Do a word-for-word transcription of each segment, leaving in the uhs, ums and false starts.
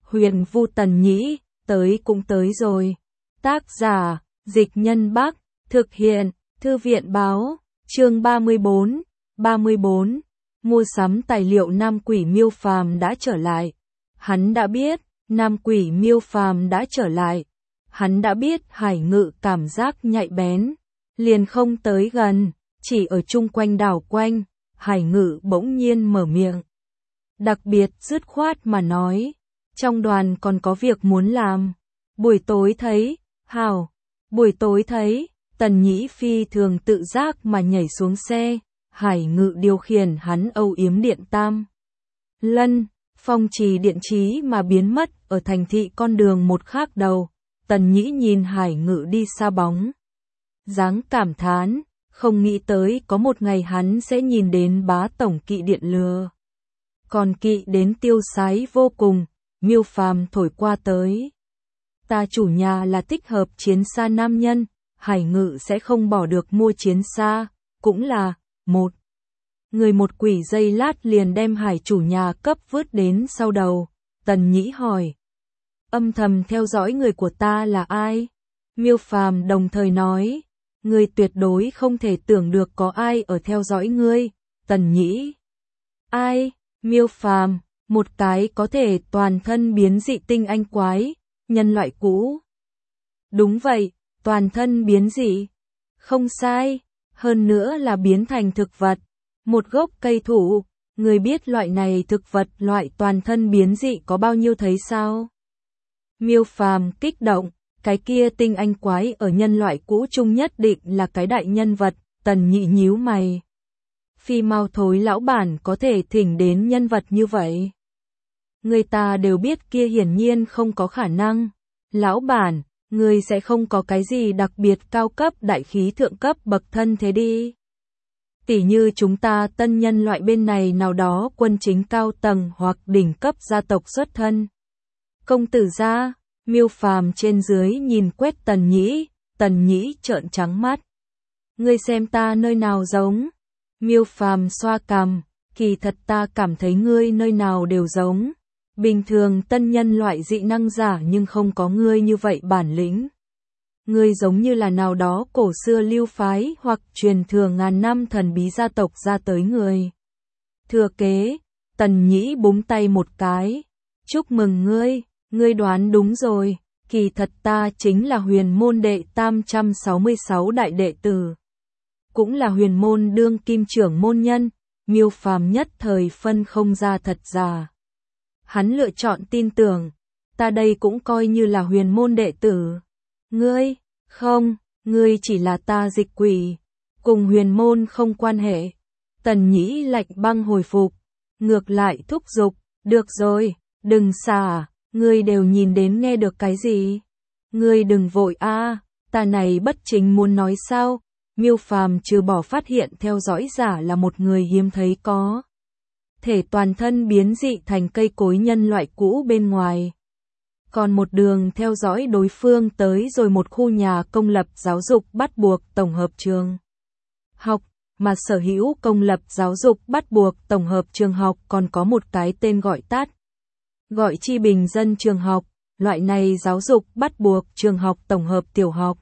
Huyền Vu Tần Nhĩ, tới cũng tới rồi. Tác giả, Dịch Nhân Bắc, thực hiện, Thư viện Báo, chương ba mươi bốn, ba mươi bốn, mua sắm tài liệu Nam Quỷ Miêu Phàm đã trở lại. Hắn đã biết, Nam Quỷ Miêu Phàm đã trở lại. Hắn đã biết Hải Ngự cảm giác nhạy bén, liền không tới gần, chỉ ở chung quanh đảo quanh. Hải Ngự bỗng nhiên mở miệng, đặc biệt dứt khoát mà nói, trong đoàn còn có việc muốn làm. Buổi tối thấy, hào, buổi tối thấy, Tần Nhĩ phi thường tự giác mà nhảy xuống xe. Hải Ngự điều khiển hắn âu yếm điện tam lân, phong trì điện trí mà biến mất ở thành thị con đường một khác đầu. Tần Nhĩ nhìn Hải Ngự đi xa bóng dáng cảm thán, không nghĩ tới có một ngày hắn sẽ nhìn đến bá tổng kỵ điện lừa. Còn kỵ đến tiêu sái vô cùng, Miêu Phàm thổi qua tới. Ta chủ nhà là thích hợp chiến xa nam nhân, Hải Ngự sẽ không bỏ được mua chiến xa, cũng là, một. Người một quỷ giây lát liền đem Hải chủ nhà cấp vứt đến sau đầu. Tần Nhĩ hỏi, âm thầm theo dõi người của ta là ai? Miêu Phàm đồng thời nói, ngươi tuyệt đối không thể tưởng được có ai ở theo dõi ngươi. Tần Nhĩ, ai? Miêu Phàm, một cái có thể toàn thân biến dị tinh anh quái, nhân loại cũ. Đúng vậy, toàn thân biến dị. Không sai, hơn nữa là biến thành thực vật. Một gốc cây thủ, người biết loại này thực vật loại toàn thân biến dị có bao nhiêu thấy sao? Miêu Phàm kích động, cái kia tinh anh quái ở nhân loại cũ chung nhất định là cái đại nhân vật. Tần Nhĩ nhíu mày. Phi mau thối lão bản có thể thỉnh đến nhân vật như vậy. Người ta đều biết kia hiển nhiên không có khả năng. Lão bản, người sẽ không có cái gì đặc biệt cao cấp đại khí thượng cấp bậc thân thế đi. Tỉ như chúng ta tân nhân loại bên này nào đó quân chính cao tầng hoặc đỉnh cấp gia tộc xuất thân. Công tử gia, Miêu Phàm trên dưới nhìn quét Tần Nhĩ, Tần Nhĩ trợn trắng mắt. Ngươi xem ta nơi nào giống? Miêu Phàm xoa cằm, kỳ thật ta cảm thấy ngươi nơi nào đều giống. Bình thường tân nhân loại dị năng giả nhưng không có ngươi như vậy bản lĩnh. Ngươi giống như là nào đó cổ xưa lưu phái hoặc truyền thừa ngàn năm thần bí gia tộc ra tới người. Thừa kế, Tần Nhĩ búng tay một cái. Chúc mừng ngươi, ngươi đoán đúng rồi, kỳ thật ta chính là huyền môn đệ tam trăm sáu mươi sáu đại đệ tử. Cũng là huyền môn đương kim trưởng môn nhân. Miêu Phàm nhất thời phân không ra thật giả. Hắn lựa chọn tin tưởng, ta đây cũng coi như là huyền môn đệ tử. Ngươi, không, ngươi chỉ là ta dịch quỷ, cùng huyền môn không quan hệ. Tần Nhĩ lạnh băng hồi phục, ngược lại thúc giục, được rồi, đừng xả, ngươi đều nhìn đến nghe được cái gì. Ngươi đừng vội a, ta này bất chính muốn nói sao. Miêu Phàm trừ bỏ phát hiện theo dõi giả là một người hiếm thấy có thể toàn thân biến dị thành cây cối nhân loại cũ bên ngoài. Còn một đường theo dõi đối phương tới rồi một khu nhà công lập giáo dục bắt buộc tổng hợp trường học, mà sở hữu công lập giáo dục bắt buộc tổng hợp trường học còn có một cái tên gọi tắt. Gọi chi bình dân trường học, loại này giáo dục bắt buộc trường học tổng hợp tiểu học.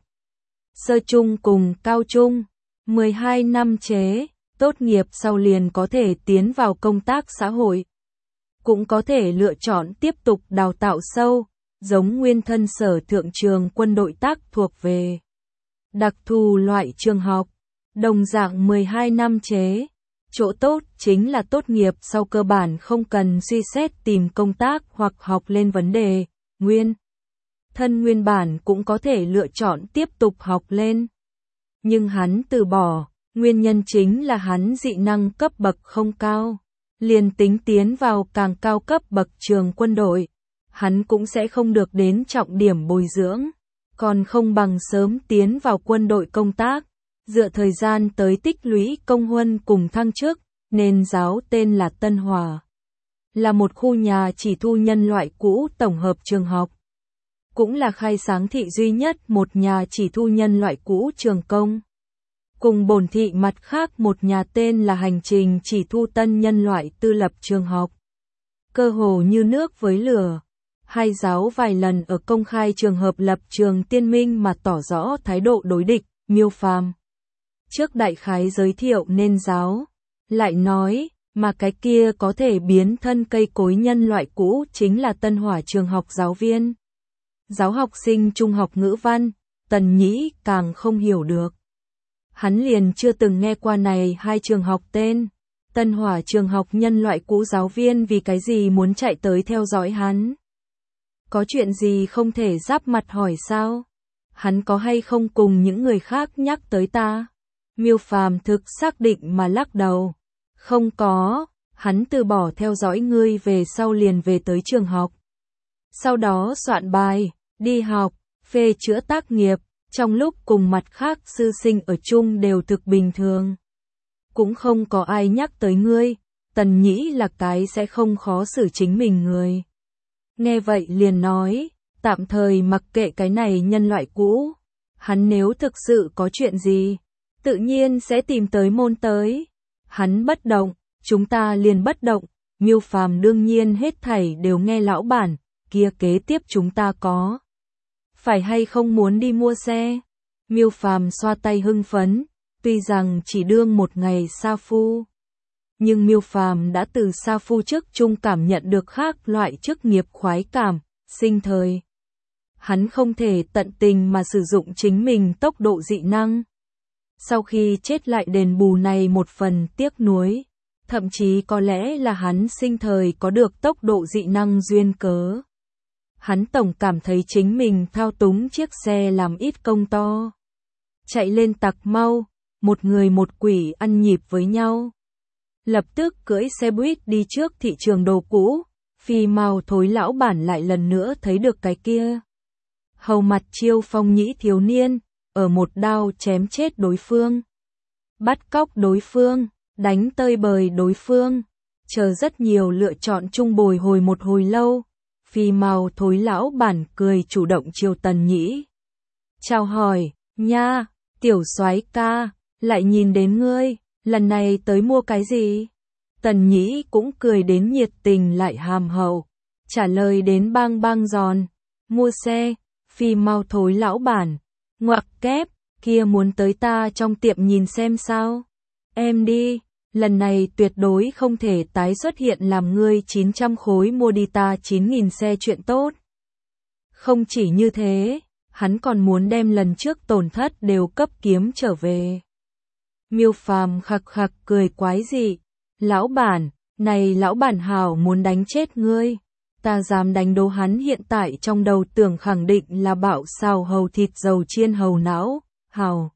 Sơ trung cùng cao trung, mười hai năm chế, tốt nghiệp sau liền có thể tiến vào công tác xã hội. Cũng có thể lựa chọn tiếp tục đào tạo sâu, giống nguyên thân sở thượng trường quân đội tác thuộc về đặc thù loại trường học, đồng dạng mười hai năm chế. Chỗ tốt chính là tốt nghiệp sau cơ bản không cần suy xét tìm công tác hoặc học lên vấn đề, nguyên thân nguyên bản cũng có thể lựa chọn tiếp tục học lên. Nhưng hắn từ bỏ, nguyên nhân chính là hắn dị năng cấp bậc không cao. Liền tính tiến vào càng cao cấp bậc trường quân đội, hắn cũng sẽ không được đến trọng điểm bồi dưỡng, còn không bằng sớm tiến vào quân đội công tác, dựa thời gian tới tích lũy công huân cùng thăng chức, nên giáo tên là Tân Hòa. Là một khu nhà chỉ thu nhân loại cũ tổng hợp trường học. Cũng là khai sáng thị duy nhất một nhà chỉ thu nhân loại cũ trường công. Cùng bổn thị mặt khác một nhà tên là hành trình chỉ thu tân nhân loại tư lập trường học. Cơ hồ như nước với lửa. Hai giáo vài lần ở công khai trường hợp lập trường tiên minh mà tỏ rõ thái độ đối địch, Miêu Phàm trước đại khái giới thiệu nên giáo, lại nói, mà cái kia có thể biến thân cây cối nhân loại cũ chính là Tân Hỏa trường học giáo viên. Giáo học sinh trung học ngữ văn, Tần Nhĩ càng không hiểu được. Hắn liền chưa từng nghe qua này hai trường học tên. Tân Hỏa trường học nhân loại cũ giáo viên vì cái gì muốn chạy tới theo dõi hắn? Có chuyện gì không thể giáp mặt hỏi sao? Hắn có hay không cùng những người khác nhắc tới ta? Miêu Phàm thực xác định mà lắc đầu. Không có, hắn từ bỏ theo dõi ngươi về sau liền về tới trường học. Sau đó soạn bài, đi học, phê chữa tác nghiệp, trong lúc cùng mặt khác sư sinh ở chung đều thực bình thường. Cũng không có ai nhắc tới ngươi, Tần Nhĩ là cái sẽ không khó xử chính mình người. Nghe vậy liền nói, tạm thời mặc kệ cái này nhân loại cũ. Hắn nếu thực sự có chuyện gì, tự nhiên sẽ tìm tới môn tới. Hắn bất động, chúng ta liền bất động. Miêu Phàm đương nhiên hết thảy đều nghe lão bản, kia kế tiếp chúng ta có phải hay không muốn đi mua xe? Miêu Phàm xoa tay hưng phấn, tuy rằng chỉ đương một ngày sa phu, nhưng Miêu Phàm đã từ sa phu trước chung cảm nhận được khác loại chức nghiệp khoái cảm, sinh thời. Hắn không thể tận tình mà sử dụng chính mình tốc độ dị năng. Sau khi chết lại đền bù này một phần tiếc nuối, thậm chí có lẽ là hắn sinh thời có được tốc độ dị năng duyên cớ. Hắn tổng cảm thấy chính mình thao túng chiếc xe làm ít công to. Chạy lên tặc mau, một người một quỷ ăn nhịp với nhau. Lập tức cưỡi xe buýt đi trước thị trường đồ cũ, Phi Mao Thối lão bản lại lần nữa thấy được cái kia. Hầu mặt Chiêu Phong nhĩ thiếu niên, ở một đao chém chết đối phương. Bắt cóc đối phương, đánh tơi bời đối phương, chờ rất nhiều lựa chọn chung bồi hồi một hồi lâu. Phi Mao Thối lão bản cười chủ động chiều Tần Nhĩ. Chào hỏi, nha, tiểu soái ca, lại nhìn đến ngươi, lần này tới mua cái gì? Tần Nhĩ cũng cười đến nhiệt tình lại hàm hậu, trả lời đến bang bang giòn, mua xe. Phi Mao Thối lão bản, ngoặc kép, kia muốn tới ta trong tiệm nhìn xem sao? Em đi, lần này tuyệt đối không thể tái xuất hiện làm ngươi chín trăm khối mua đi ta chín nghìn xe chuyện tốt. Không chỉ như thế, hắn còn muốn đem lần trước tổn thất đều cấp kiếm trở về. Miêu Phàm khặc khặc cười quái dị, lão bản, này lão bản hảo muốn đánh chết ngươi. Ta dám đánh đố hắn hiện tại trong đầu tưởng khẳng định là bạo xào hầu thịt dầu chiên hầu não, hào.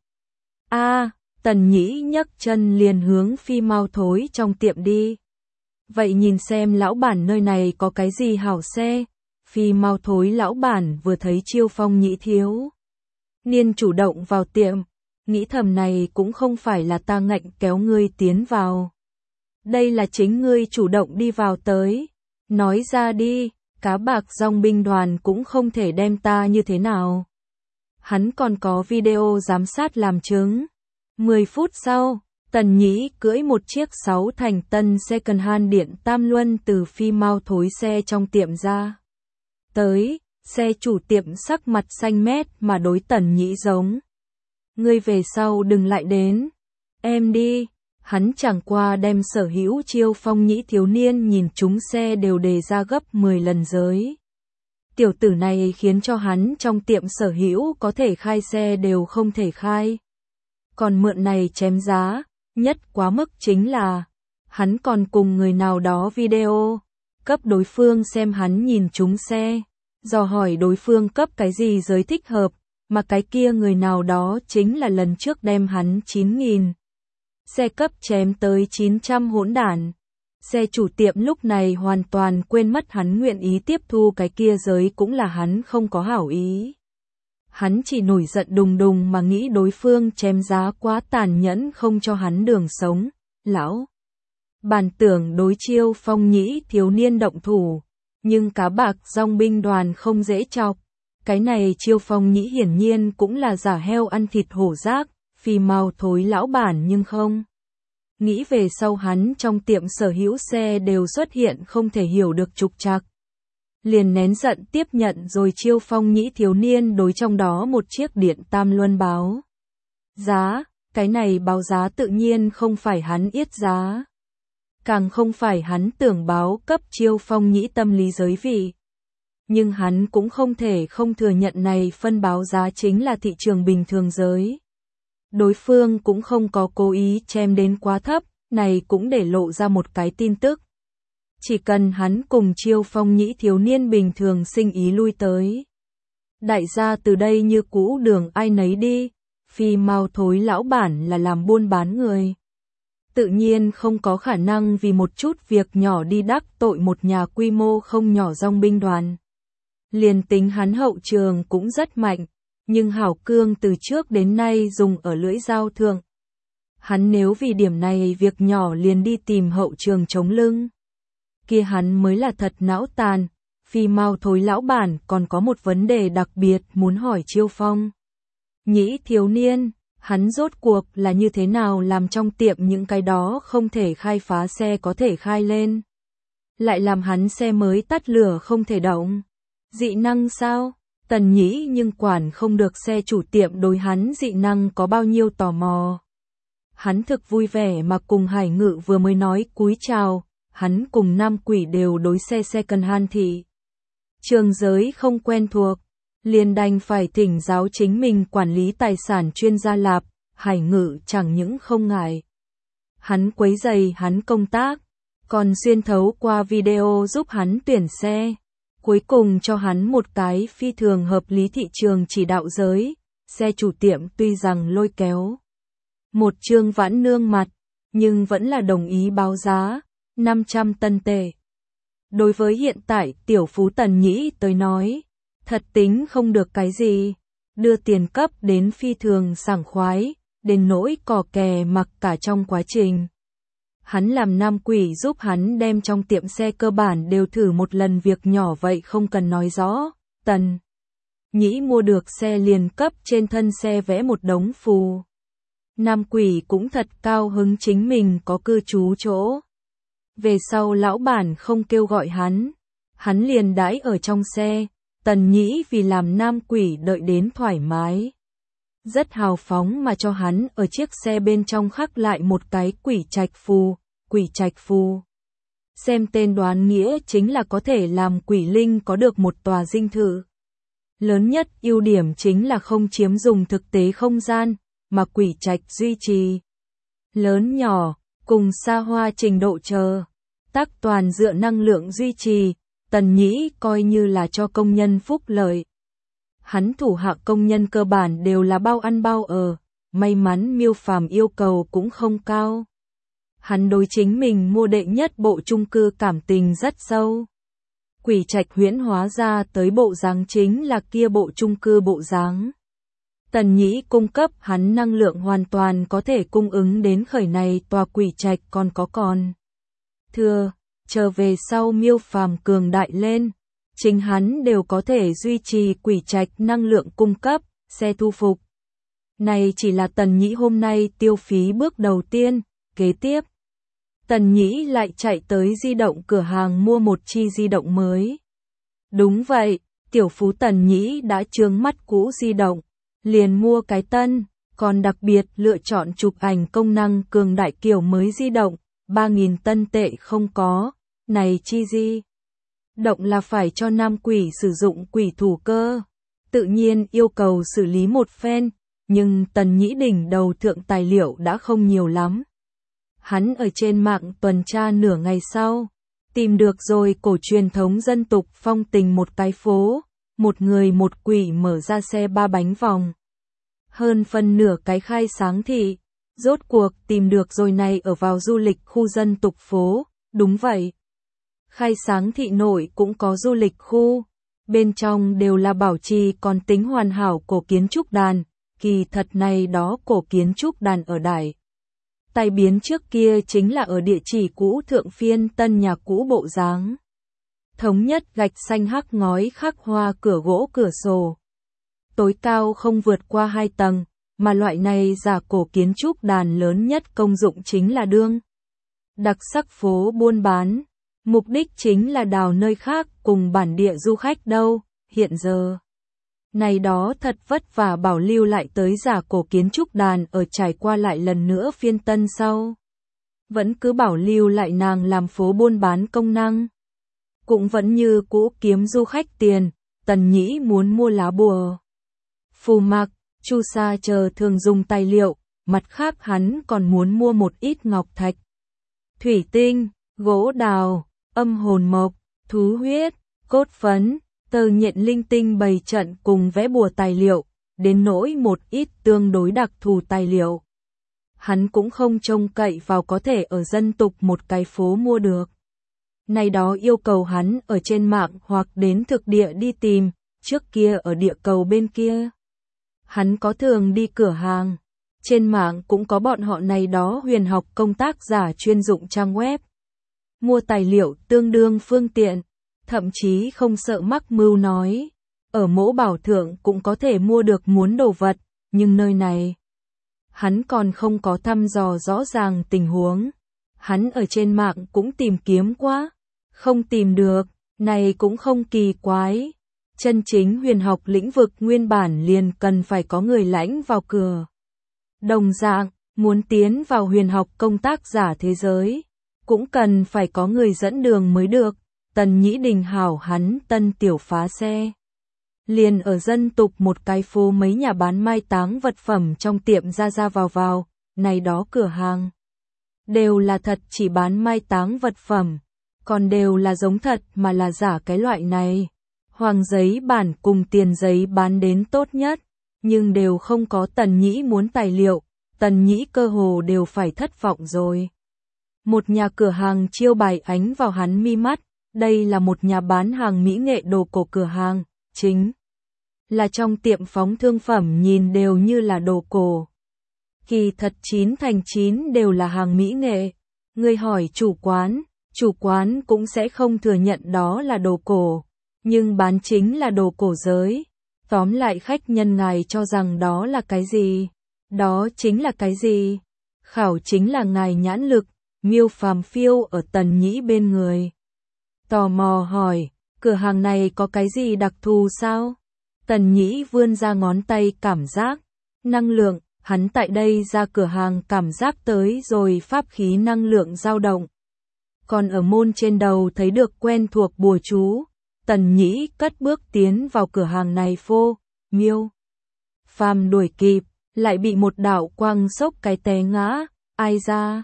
A, Tần Nhĩ nhấc chân liền hướng Phi Mao Thối trong tiệm đi. Vậy nhìn xem lão bản nơi này có cái gì hảo xe. Phi Mao Thối lão bản vừa thấy Chiêu Phong nhĩ thiếu niên chủ động vào tiệm, nghĩ thầm này cũng không phải là ta ngạnh kéo ngươi tiến vào. Đây là chính ngươi chủ động đi vào tới. Nói ra đi, cá bạc dòng binh đoàn cũng không thể đem ta như thế nào. Hắn còn có video giám sát làm chứng. mười phút sau, Tần Nhĩ cưỡi một chiếc sáu thành tân second hand điện tam luân từ Phi Mao Thối xe trong tiệm ra. Tới, xe chủ tiệm sắc mặt xanh mét mà đối Tần Nhĩ giống. Ngươi về sau đừng lại đến. Em đi. Hắn chẳng qua đem sở hữu Chiêu Phong nhĩ thiếu niên nhìn chúng xe đều đề ra gấp mười lần giới. Tiểu tử này khiến cho hắn trong tiệm sở hữu có thể khai xe đều không thể khai. Còn mượn này chém giá, nhất quá mức chính là, hắn còn cùng người nào đó video, cấp đối phương xem hắn nhìn chúng xe, dò hỏi đối phương cấp cái gì giới thích hợp, mà cái kia người nào đó chính là lần trước đem hắn chín nghìn. Xe cấp chém tới chín trăm hỗn đản. Xe chủ tiệm lúc này hoàn toàn quên mất hắn nguyện ý tiếp thu cái kia giới cũng là hắn không có hảo ý. Hắn chỉ nổi giận đùng đùng mà nghĩ đối phương chém giá quá tàn nhẫn không cho hắn đường sống. Lão bản tưởng đối Chiêu Phong nhĩ thiếu niên động thủ, nhưng cá bạc dòng binh đoàn không dễ chọc. Cái này Chiêu Phong nhĩ hiển nhiên cũng là giả heo ăn thịt hổ rác. Phi Mao Thối lão bản nhưng không. Nghĩ về sau hắn trong tiệm sở hữu xe đều xuất hiện không thể hiểu được trục trặc. liền nén giận tiếp nhận rồi chiêu Phong Nhĩ thiếu niên đối trong đó một chiếc điện tam luân báo giá, cái này báo giá tự nhiên không phải hắn yết giá. Càng không phải hắn tưởng báo cấp chiêu Phong Nhĩ tâm lý giới vị. Nhưng hắn cũng không thể không thừa nhận này phân báo giá chính là thị trường bình thường giới. Đối phương cũng không có cố ý chém đến quá thấp, này cũng để lộ ra một cái tin tức. Chỉ cần hắn cùng chiêu Phong Nhĩ thiếu niên bình thường sinh ý lui tới. Đại gia từ đây như cũ đường ai nấy đi, Phi Mao Thối lão bản là làm buôn bán người. Tự nhiên không có khả năng vì một chút việc nhỏ đi đắc tội một nhà quy mô không nhỏ dòng binh đoàn. Liền tính hắn hậu trường cũng rất mạnh, nhưng Hảo Cương từ trước đến nay dùng ở lưỡi dao thượng. Hắn nếu vì điểm này việc nhỏ liền đi tìm hậu trường chống lưng, kia hắn mới là thật não tàn. Phi Mao Thối lão bản còn có một vấn đề đặc biệt muốn hỏi chiêu Phong Nhĩ thiếu niên, hắn rốt cuộc là như thế nào làm trong tiệm những cái đó không thể khai phá xe có thể khai lên. Lại làm hắn xe mới tắt lửa không thể động. Dị năng sao? Tần Nhĩ nhưng quản không được xe chủ tiệm đối hắn dị năng có bao nhiêu tò mò. Hắn thực vui vẻ mà cùng Hải Ngự vừa mới nói cúi chào, hắn cùng Nam Quỷ đều đối xe xe cần han thị. Trường giới không quen thuộc, liền đành phải thỉnh giáo chính mình quản lý tài sản chuyên gia Lạp, Hải Ngự chẳng những không ngại. Hắn quấy rầy hắn công tác, còn xuyên thấu qua video giúp hắn tuyển xe. Cuối cùng cho hắn một cái phi thường hợp lý thị trường chỉ đạo giới, xe chủ tiệm tuy rằng lôi kéo một trương vãn nương mặt, nhưng vẫn là đồng ý báo giá, năm trăm tân tệ. Đối với hiện tại tiểu phú Tần Nhĩ tới nói, thật tính không được cái gì, đưa tiền cấp đến phi thường sảng khoái, đến nỗi cò kè mặc cả trong quá trình. Hắn làm Nam Quỷ giúp hắn đem trong tiệm xe cơ bản đều thử một lần việc nhỏ vậy không cần nói rõ. Tần Nhĩ mua được xe liền cấp trên thân xe vẽ một đống phù. Nam Quỷ cũng thật cao hứng chính mình có cư trú chỗ. Về sau lão bản không kêu gọi hắn, hắn liền đãi ở trong xe. Tần Nhĩ vì làm Nam Quỷ đợi đến thoải mái, rất hào phóng mà cho hắn ở chiếc xe bên trong khắc lại một cái quỷ trạch phù. Quỷ trạch phù, xem tên đoán nghĩa chính là có thể làm quỷ linh có được một tòa dinh thự. Lớn nhất ưu điểm chính là không chiếm dùng thực tế không gian, mà quỷ trạch duy trì lớn nhỏ, cùng xa hoa trình độ chờ. Tác toàn dựa năng lượng duy trì, Tần Nhĩ coi như là cho công nhân phúc lợi. Hắn thủ hạ công nhân cơ bản đều là bao ăn bao ở, may mắn Miêu Phàm yêu cầu cũng không cao. Hắn đối chính mình mua đệ nhất bộ chung cư cảm tình rất sâu. Quỷ trạch huyễn hóa ra tới bộ dáng chính là kia bộ chung cư bộ dáng. Tần Nhĩ cung cấp hắn năng lượng hoàn toàn có thể cung ứng đến khởi này tòa quỷ trạch còn có còn. Thưa, chờ về sau Miêu Phàm cường đại lên, chính hắn đều có thể duy trì quỷ trạch năng lượng cung cấp, xe thu phục. Này chỉ là Tần Nhĩ hôm nay tiêu phí bước đầu tiên, kế tiếp. Tần Nhĩ lại chạy tới di động cửa hàng mua một chi di động mới. Đúng vậy, tiểu phú Tần Nhĩ đã trướng mắt cũ di động, liền mua cái tân, còn đặc biệt lựa chọn chụp ảnh công năng cường đại kiểu mới di động, ba nghìn tân tệ không có, này chi di động là phải cho Nam Quỷ sử dụng quỷ thủ cơ, tự nhiên yêu cầu xử lý một phen, nhưng Tần Nhĩ đỉnh đầu thượng tài liệu đã không nhiều lắm. Hắn ở trên mạng tuần tra nửa ngày sau, tìm được rồi cổ truyền thống dân tục phong tình một cái phố, một người một quỷ mở ra xe ba bánh vòng. Hơn phân nửa cái khai sáng thị, rốt cuộc tìm được rồi này ở vào du lịch khu dân tục phố, đúng vậy. Khai sáng thị nội cũng có du lịch khu, bên trong đều là bảo trì còn tính hoàn hảo cổ kiến trúc đàn, kỳ thật này đó cổ kiến trúc đàn ở Đại tai biến trước kia chính là ở địa chỉ cũ thượng phiên tân nhà cũ bộ dáng. Thống nhất gạch xanh hắc ngói khắc hoa cửa gỗ cửa sổ. Tối cao không vượt qua hai tầng, mà loại này giả cổ kiến trúc đàn lớn nhất công dụng chính là đương. Đặc sắc phố buôn bán. Mục đích chính là đào nơi khác cùng bản địa du khách đâu, hiện giờ. Này đó thật vất vả bảo lưu lại tới giả cổ kiến trúc đàn ở trải qua lại lần nữa phiên tân sau. Vẫn cứ bảo lưu lại nàng làm phố buôn bán công năng. Cũng vẫn như cũ kiếm du khách tiền, Tần Nhĩ muốn mua lá bùa. Phù mạc, chu sa chờ thường dùng tài liệu, mặt khác hắn còn muốn mua một ít ngọc thạch. Thủy tinh, gỗ đào, âm hồn mộc, thú huyết, cốt phấn, tơ nhện linh tinh bày trận cùng vẽ bùa tài liệu, đến nỗi một ít tương đối đặc thù tài liệu. Hắn cũng không trông cậy vào có thể ở dân tục một cái phố mua được. Này đó yêu cầu hắn ở trên mạng hoặc đến thực địa đi tìm, trước kia ở địa cầu bên kia. Hắn có thường đi cửa hàng. Trên mạng cũng có bọn họ này đó huyền học công tác giả chuyên dụng trang web. Mua tài liệu tương đương phương tiện, thậm chí không sợ mắc mưu nói. Ở mỗ bảo thượng cũng có thể mua được muốn đồ vật, nhưng nơi này, hắn còn không có thăm dò rõ ràng tình huống. Hắn ở trên mạng cũng tìm kiếm quá, không tìm được, này cũng không kỳ quái. Chân chính huyền học lĩnh vực nguyên bản liền cần phải có người lãnh vào cửa. Đồng dạng, muốn tiến vào huyền học công tác giả thế giới, cũng cần phải có người dẫn đường mới được. Tần Nhĩ Đình hảo hắn tân tiểu phá xe. Liền ở dân tục một cái phố mấy nhà bán mai táng vật phẩm trong tiệm ra ra vào vào, này đó cửa hàng. Đều là thật chỉ bán mai táng vật phẩm, còn đều là giống thật mà là giả cái loại này. Hoàng giấy bản cùng tiền giấy bán đến tốt nhất, nhưng đều không có Tần Nhĩ muốn tài liệu, Tần Nhĩ cơ hồ đều phải thất vọng rồi. Một nhà cửa hàng chiêu bài ánh vào hắn mi mắt, đây là một nhà bán hàng mỹ nghệ đồ cổ cửa hàng, chính là trong tiệm phóng thương phẩm nhìn đều như là đồ cổ. Kỳ thật chín thành chín đều là hàng mỹ nghệ. Người hỏi chủ quán, chủ quán cũng sẽ không thừa nhận đó là đồ cổ, nhưng bán chính là đồ cổ giới. Tóm lại khách nhân ngài cho rằng đó là cái gì? Đó chính là cái gì? Khảo chính là ngài nhãn lực. Miêu Phàm phiêu ở Tần Nhĩ bên người. Tò mò hỏi, cửa hàng này có cái gì đặc thù sao? Tần Nhĩ vươn ra ngón tay cảm giác. Năng lượng, hắn tại đây ra cửa hàng cảm giác tới rồi pháp khí năng lượng dao động. Còn ở môn trên đầu thấy được quen thuộc bùa chú. Tần Nhĩ cất bước tiến vào cửa hàng này phô, Miêu Phàm đuổi kịp, lại bị một đạo quang sốc cái té ngã, ai ra?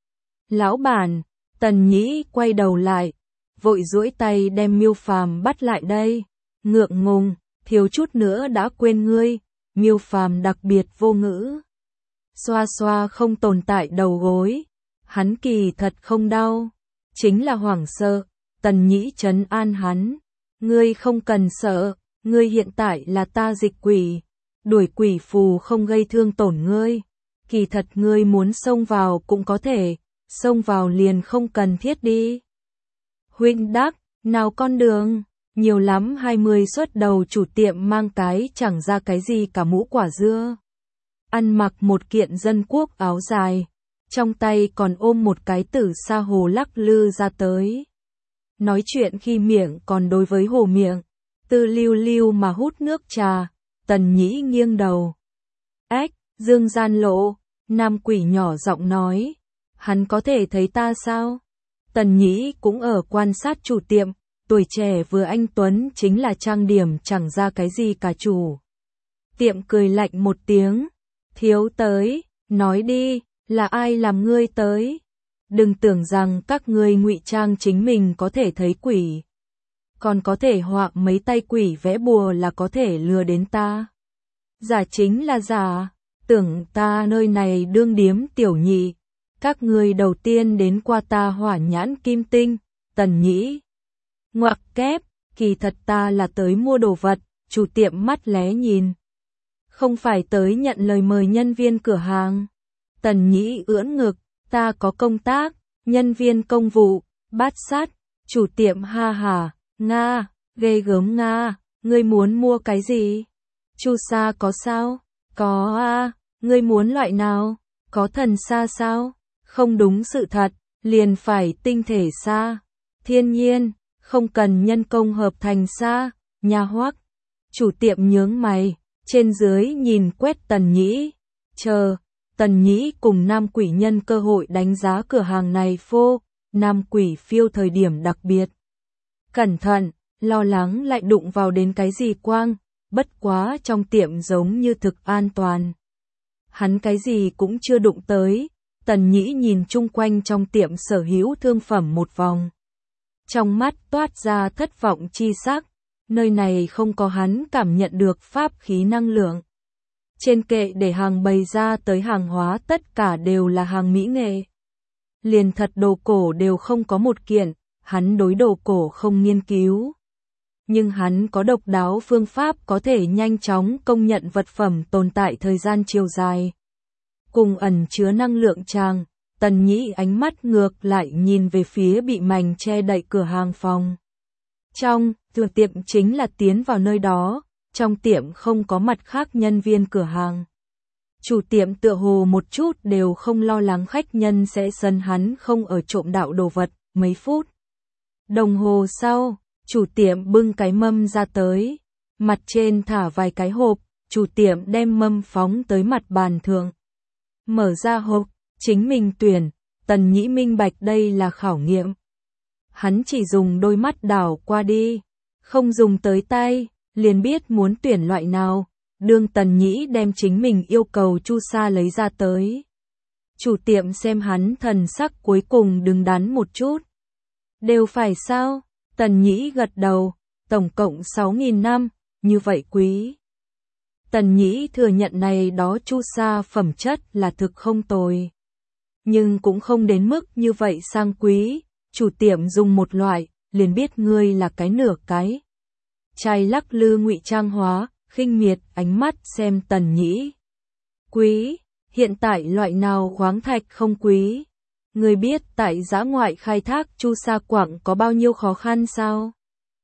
Lão bản, Tần Nhĩ quay đầu lại, vội duỗi tay đem Miêu Phàm bắt lại đây, ngượng ngùng, thiếu chút nữa đã quên ngươi, Miêu Phàm đặc biệt vô ngữ. Xoa xoa không tồn tại đầu gối, hắn kỳ thật không đau, chính là hoảng sợ, Tần Nhĩ trấn an hắn. Ngươi không cần sợ, ngươi hiện tại là ta dịch quỷ, đuổi quỷ phù không gây thương tổn ngươi. Kỳ thật ngươi muốn xông vào cũng có thể, xông vào liền không cần thiết đi. Huynh đắc, nào con đường, nhiều lắm hai mươi xuất đầu chủ tiệm mang cái chẳng ra cái gì cả mũ quả dưa. Ăn mặc một kiện dân quốc áo dài, trong tay còn ôm một cái tử sa hồ lắc lư ra tới. Nói chuyện khi miệng còn đối với hồ miệng, tư lưu lưu mà hút nước trà, Tần Nhĩ nghiêng đầu. Ếch, dương gian lộ, nam quỷ nhỏ giọng nói, hắn có thể thấy ta sao? Tần Nhĩ cũng ở quan sát chủ tiệm, tuổi trẻ vừa anh tuấn chính là trang điểm chẳng ra cái gì cả chủ. Tiệm cười lạnh một tiếng, thiếu tới, nói đi, là ai làm ngươi tới? Đừng tưởng rằng các ngươi ngụy trang chính mình có thể thấy quỷ. Còn có thể họa mấy tay quỷ vẽ bùa là có thể lừa đến ta. Giả chính là giả, tưởng ta nơi này đương điếm tiểu nhị. Các ngươi đầu tiên đến qua ta hỏa nhãn kim tinh, Tần Nhĩ. Ngoặc kép, kỳ thật ta là tới mua đồ vật, chủ tiệm mắt lé nhìn. Không phải tới nhận lời mời nhân viên cửa hàng. Tần Nhĩ ưỡn ngực. Ta có công tác, nhân viên công vụ, bát sát, chủ tiệm ha hà, Nga, ghê gớm Nga, ngươi muốn mua cái gì? Chu sa có sao? Có a, ngươi muốn loại nào? Có thần sa sao? Không đúng sự thật, liền phải tinh thể sa. Thiên nhiên, không cần nhân công hợp thành xa, nhà Hoắc. Chủ tiệm nhướng mày, trên dưới nhìn quét Tần Nhĩ. Chờ, Tần Nhĩ cùng Nam Quỷ nhân cơ hội đánh giá cửa hàng này phô, Nam Quỷ phiêu thời điểm đặc biệt. Cẩn thận, lo lắng lại đụng vào đến cái gì quang, bất quá trong tiệm giống như thực an toàn. Hắn cái gì cũng chưa đụng tới, Tần Nhĩ nhìn chung quanh trong tiệm sở hữu thương phẩm một vòng. Trong mắt toát ra thất vọng chi sắc, nơi này không có hắn cảm nhận được pháp khí năng lượng. Trên kệ để hàng bày ra tới hàng hóa tất cả đều là hàng mỹ nghệ. Liền thật đồ cổ đều không có một kiện, hắn đối đồ cổ không nghiên cứu. Nhưng hắn có độc đáo phương pháp có thể nhanh chóng công nhận vật phẩm tồn tại thời gian chiều dài. Cùng ẩn chứa năng lượng tràng, Tần Nhĩ ánh mắt ngược lại nhìn về phía bị mảnh che đậy cửa hàng phòng. Trong, cửa tiệm chính là tiến vào nơi đó, trong tiệm không có mặt khác nhân viên cửa hàng. Chủ tiệm tựa hồ một chút đều không lo lắng khách nhân sẽ sân hắn không ở trộm đạo đồ vật, mấy phút. Đồng hồ sau, chủ tiệm bưng cái mâm ra tới, mặt trên thả vài cái hộp, chủ tiệm đem mâm phóng tới mặt bàn thượng. Mở ra hộp, chính mình tuyển, Tần Nhĩ minh bạch đây là khảo nghiệm. Hắn chỉ dùng đôi mắt đảo qua đi, không dùng tới tay, liền biết muốn tuyển loại nào, đương Tần Nhĩ đem chính mình yêu cầu chu sa lấy ra tới. Chủ tiệm xem hắn thần sắc cuối cùng đứng đắn một chút. Đều phải sao? Tần Nhĩ gật đầu, tổng cộng sáu nghìn năm, như vậy quý. Tần Nhĩ thừa nhận này đó chu sa phẩm chất là thực không tồi. Nhưng cũng không đến mức như vậy sang quý, chủ tiệm dùng một loại, liền biết ngươi là cái nửa cái. Trai lắc lư ngụy trang hóa, khinh miệt ánh mắt xem Tần Nhĩ. Quý, hiện tại loại nào khoáng thạch không quý? Ngươi biết tại dã ngoại khai thác chu sa quặng có bao nhiêu khó khăn sao?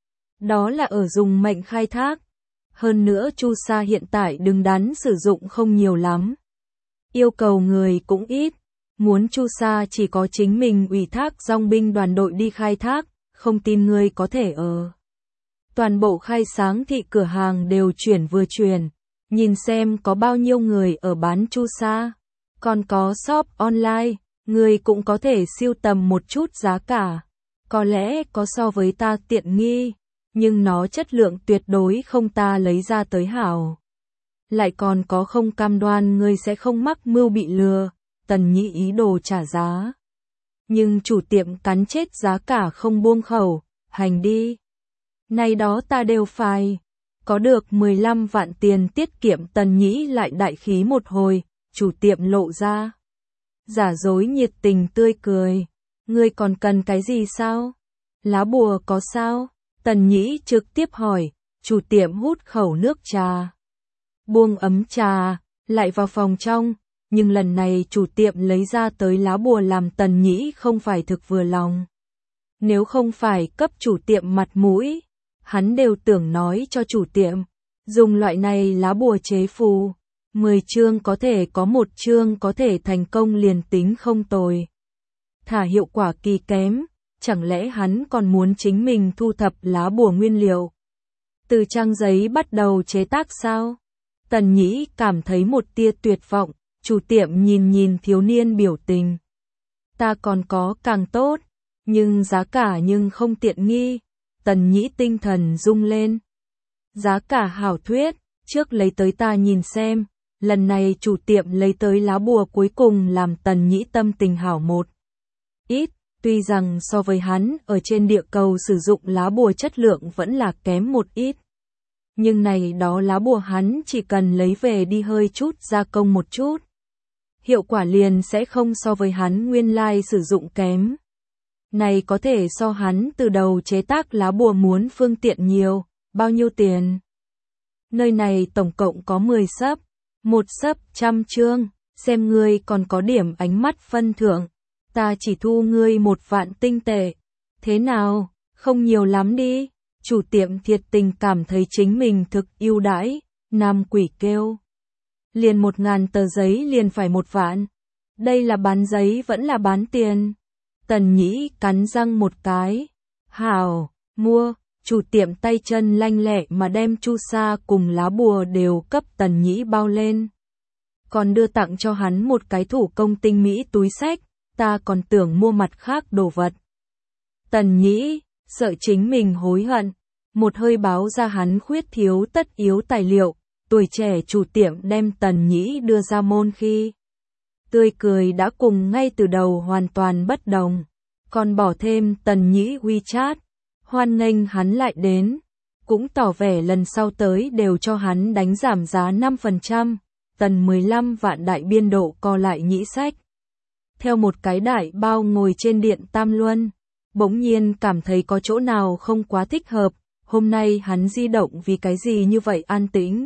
Đó là ở dùng mệnh khai thác. Hơn nữa chu sa hiện tại đứng đắn sử dụng không nhiều lắm. Yêu cầu người cũng ít. Muốn chu sa chỉ có chính mình ủy thác dòng binh đoàn đội đi khai thác, không tin ngươi có thể ở. Toàn bộ khai sáng thị cửa hàng đều chuyển vừa chuyển, nhìn xem có bao nhiêu người ở bán chu sa. Còn có shop online, người cũng có thể siêu tầm một chút giá cả. Có lẽ có so với ta tiện nghi, nhưng nó chất lượng tuyệt đối không ta lấy ra tới hảo. Lại còn có không cam đoan người sẽ không mắc mưu bị lừa, Tần Nhĩ ý đồ trả giá. Nhưng chủ tiệm cắn chết giá cả không buông khẩu, hành đi. Này đó ta đều phải. Có được mười lăm vạn tiền tiết kiệm Tần Nhĩ lại đại khí một hồi, chủ tiệm lộ ra. Giả dối nhiệt tình tươi cười. Ngươi còn cần cái gì sao? Lá bùa có sao? Tần Nhĩ trực tiếp hỏi, chủ tiệm hút khẩu nước trà. Buông ấm trà, lại vào phòng trong, nhưng lần này chủ tiệm lấy ra tới lá bùa làm Tần Nhĩ không phải thực vừa lòng. Nếu không phải cấp chủ tiệm mặt mũi, hắn đều tưởng nói cho chủ tiệm, dùng loại này lá bùa chế phù, mười chương có thể có một chương có thể thành công liền tính không tồi. Thả hiệu quả kỳ kém, chẳng lẽ hắn còn muốn chính mình thu thập lá bùa nguyên liệu? Từ trang giấy bắt đầu chế tác sao? Tần Nhĩ cảm thấy một tia tuyệt vọng, chủ tiệm nhìn nhìn thiếu niên biểu tình. Ta còn có càng tốt, nhưng giá cả nhưng không tiện nghi. Tần Nhĩ tinh thần rung lên. Giá cả hảo thuyết, trước lấy tới ta nhìn xem, lần này chủ tiệm lấy tới lá bùa cuối cùng làm Tần Nhĩ tâm tình hảo một ít, tuy rằng so với hắn ở trên địa cầu sử dụng lá bùa chất lượng vẫn là kém một ít. Nhưng này đó lá bùa hắn chỉ cần lấy về đi hơi chút gia công một chút. Hiệu quả liền sẽ không so với hắn nguyên lai sử dụng kém. Này có thể so hắn từ đầu chế tác lá bùa muốn phương tiện nhiều, bao nhiêu tiền? Nơi này tổng cộng có mười sấp, một sấp trăm chương, xem ngươi còn có điểm ánh mắt phân thưởng, ta chỉ thu ngươi một vạn tinh tệ. Thế nào, không nhiều lắm đi? Chủ tiệm thiệt tình cảm thấy chính mình thực ưu đãi, Nam Quỷ kêu. Liền một ngàn tờ giấy liền phải một vạn. Đây là bán giấy vẫn là bán tiền. Tần Nhĩ cắn răng một cái, Hảo, mua, chủ tiệm tay chân lanh lẹ mà đem chu sa cùng lá bùa đều cấp Tần Nhĩ bao lên. Còn đưa tặng cho hắn một cái thủ công tinh mỹ túi xách, ta còn tưởng mua mặt khác đồ vật. Tần Nhĩ, sợ chính mình hối hận, một hơi báo ra hắn khuyết thiếu tất yếu tài liệu, tuổi trẻ chủ tiệm đem Tần Nhĩ đưa ra môn khi. Tươi cười đã cùng ngay từ đầu hoàn toàn bất đồng, còn bỏ thêm Tần Nhĩ WeChat, hoan nghênh hắn lại đến, cũng tỏ vẻ lần sau tới đều cho hắn đánh giảm giá năm phần trăm, tần mười lăm vạn đại biên độ co lại nhĩ sách. Theo một cái đại bao ngồi trên điện Tam Luân, bỗng nhiên cảm thấy có chỗ nào không quá thích hợp, hôm nay hắn di động vì cái gì như vậy an tĩnh.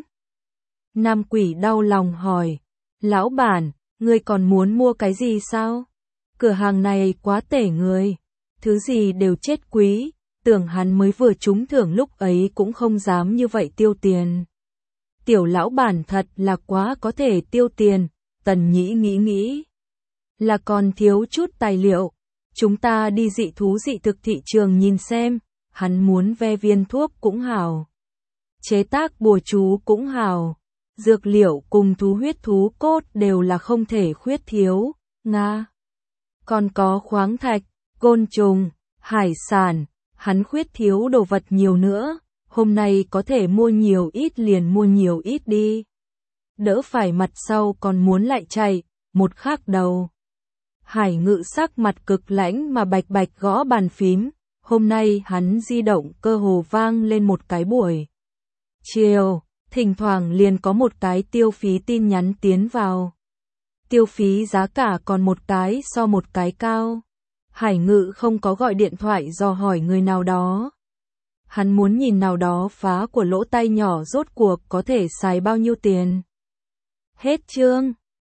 Nam Quỷ đau lòng hỏi, lão bản, ngươi còn muốn mua cái gì sao? Cửa hàng này quá tể người, thứ gì đều chết quý, tưởng hắn mới vừa trúng thưởng lúc ấy cũng không dám như vậy tiêu tiền. Tiểu lão bản thật là quá có thể tiêu tiền, Tần Nhĩ nghĩ nghĩ. Là còn thiếu chút tài liệu, chúng ta đi dị thú dị thực thị trường nhìn xem, hắn muốn ve viên thuốc cũng hảo. Chế tác bùa chú cũng hảo, dược liệu cùng thú huyết thú cốt đều là không thể khuyết thiếu, nga. Còn có khoáng thạch, côn trùng, hải sản, hắn khuyết thiếu đồ vật nhiều nữa, hôm nay có thể mua nhiều ít liền mua nhiều ít đi. Đỡ phải mặt sau còn muốn lại chạy, một khác đầu. Hải Ngự sắc mặt cực lãnh mà bạch bạch gõ bàn phím, hôm nay hắn di động cơ hồ vang lên một cái buổi. Chiều, thỉnh thoảng liền có một cái tiêu phí tin nhắn tiến vào. Tiêu phí giá cả còn một cái so một cái cao. Hải Ngự không có gọi điện thoại dò hỏi người nào đó. Hắn muốn nhìn nào đó phá của lỗ tay nhỏ rốt cuộc có thể xài bao nhiêu tiền. Hết chương.